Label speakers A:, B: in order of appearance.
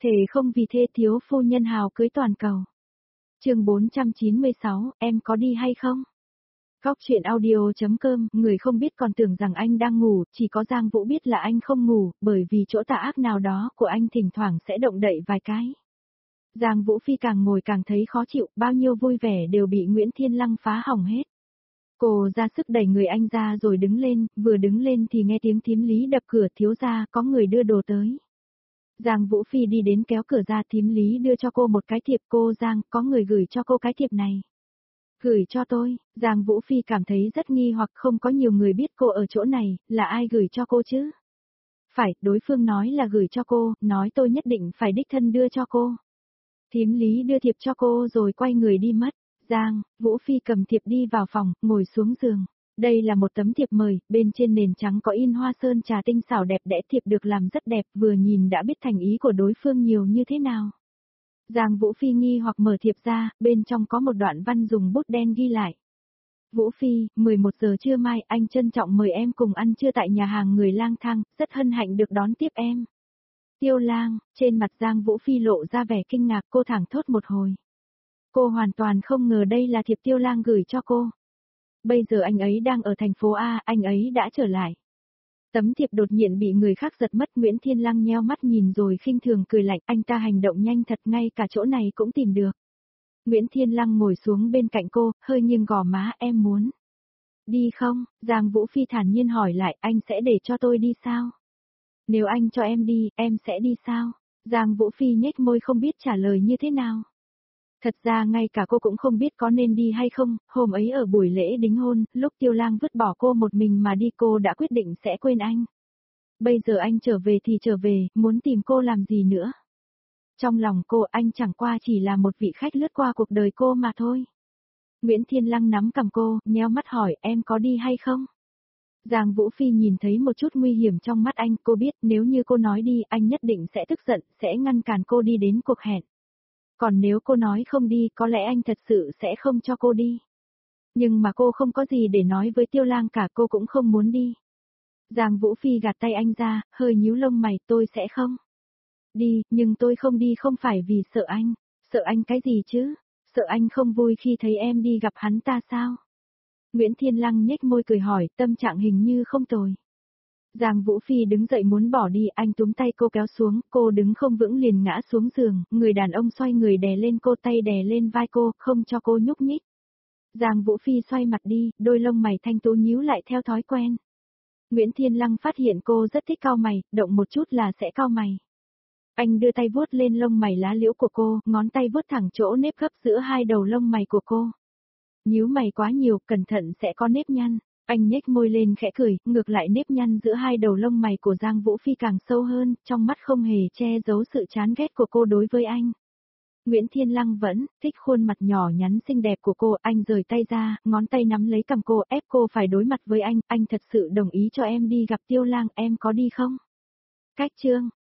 A: Thề không vì thê thiếu phu nhân hào cưới toàn cầu. Chương 496, em có đi hay không? Góc chuyện audio.com, người không biết còn tưởng rằng anh đang ngủ, chỉ có Giang Vũ biết là anh không ngủ, bởi vì chỗ tà ác nào đó của anh thỉnh thoảng sẽ động đậy vài cái. Giang Vũ Phi càng ngồi càng thấy khó chịu, bao nhiêu vui vẻ đều bị Nguyễn Thiên Lăng phá hỏng hết. Cô ra sức đẩy người anh ra rồi đứng lên, vừa đứng lên thì nghe tiếng thím Lý đập cửa, thiếu gia, có người đưa đồ tới. Giang Vũ Phi đi đến kéo cửa ra, thím Lý đưa cho cô một cái thiệp, cô Giang, có người gửi cho cô cái thiệp này. Gửi cho tôi, Giang Vũ Phi cảm thấy rất nghi hoặc, không có nhiều người biết cô ở chỗ này, là ai gửi cho cô chứ? Phải, đối phương nói là gửi cho cô, nói tôi nhất định phải đích thân đưa cho cô. Thím Lý đưa thiệp cho cô rồi quay người đi mất. Giang Vũ Phi cầm thiệp đi vào phòng, ngồi xuống giường. Đây là một tấm thiệp mời, bên trên nền trắng có in hoa sơn trà tinh xảo đẹp đẽ, thiệp được làm rất đẹp, vừa nhìn đã biết thành ý của đối phương nhiều như thế nào. Giang Vũ Phi nghi hoặc mở thiệp ra, bên trong có một đoạn văn dùng bút đen ghi lại. Vũ Phi, 11 giờ trưa mai, anh trân trọng mời em cùng ăn trưa tại nhà hàng người lang thang, rất hân hạnh được đón tiếp em. Tiêu Lang, trên mặt Giang Vũ Phi lộ ra vẻ kinh ngạc, cô thảng thốt một hồi. Cô hoàn toàn không ngờ đây là thiệp Tiêu Lang gửi cho cô. Bây giờ anh ấy đang ở thành phố A, anh ấy đã trở lại. Tấm thiệp đột nhiên bị người khác giật mất, Nguyễn Thiên Lăng nheo mắt nhìn rồi khinh thường cười lạnh, anh ta hành động nhanh thật, ngay cả chỗ này cũng tìm được. Nguyễn Thiên Lăng ngồi xuống bên cạnh cô, hơi nghiêng gò má, em muốn đi không? Giang Vũ Phi thản nhiên hỏi lại, anh sẽ để cho tôi đi sao? Nếu anh cho em đi, em sẽ đi sao? Giang Vũ Phi nhếch môi không biết trả lời như thế nào. Thật ra ngay cả cô cũng không biết có nên đi hay không, hôm ấy ở buổi lễ đính hôn, lúc Tiêu Lang vứt bỏ cô một mình mà đi, cô đã quyết định sẽ quên anh. Bây giờ anh trở về thì trở về, muốn tìm cô làm gì nữa? Trong lòng cô, anh chẳng qua chỉ là một vị khách lướt qua cuộc đời cô mà thôi. Nguyễn Thiên Lăng nắm cằm cô, nheo mắt hỏi, em có đi hay không? Giang Vũ Phi nhìn thấy một chút nguy hiểm trong mắt anh, cô biết nếu như cô nói đi, anh nhất định sẽ tức giận, sẽ ngăn cản cô đi đến cuộc hẹn. Còn nếu cô nói không đi, có lẽ anh thật sự sẽ không cho cô đi. Nhưng mà cô không có gì để nói với Tiêu Lang cả, cô cũng không muốn đi. Giang Vũ Phi gạt tay anh ra, hơi nhíu lông mày, tôi sẽ không đi, nhưng tôi không đi không phải vì sợ anh. Sợ anh cái gì chứ? Sợ anh không vui khi thấy em đi gặp hắn ta sao? Nguyễn Thiên Lăng nhếch môi cười hỏi, tâm trạng hình như không tồi. Giang Vũ Phi đứng dậy muốn bỏ đi, anh túm tay cô kéo xuống, cô đứng không vững liền ngã xuống giường, người đàn ông xoay người đè lên cô, tay đè lên vai cô, không cho cô nhúc nhích. Giang Vũ Phi xoay mặt đi, đôi lông mày thanh tú nhíu lại theo thói quen. Nguyễn Thiên Lăng phát hiện cô rất thích cau mày, động một chút là sẽ cau mày. Anh đưa tay vuốt lên lông mày lá liễu của cô, ngón tay vuốt thẳng chỗ nếp gấp giữa hai đầu lông mày của cô. Nhíu mày quá nhiều, cẩn thận sẽ có nếp nhăn. Anh nhếch môi lên khẽ cười, ngược lại nếp nhăn giữa hai đầu lông mày của Giang Vũ Phi càng sâu hơn, trong mắt không hề che giấu sự chán ghét của cô đối với anh. Nguyễn Thiên Lăng vẫn thích khuôn mặt nhỏ nhắn xinh đẹp của cô, anh rời tay ra, ngón tay nắm lấy cằm cô, ép cô phải đối mặt với anh thật sự đồng ý cho em đi gặp Tiêu Lang, em có đi không? Cách chương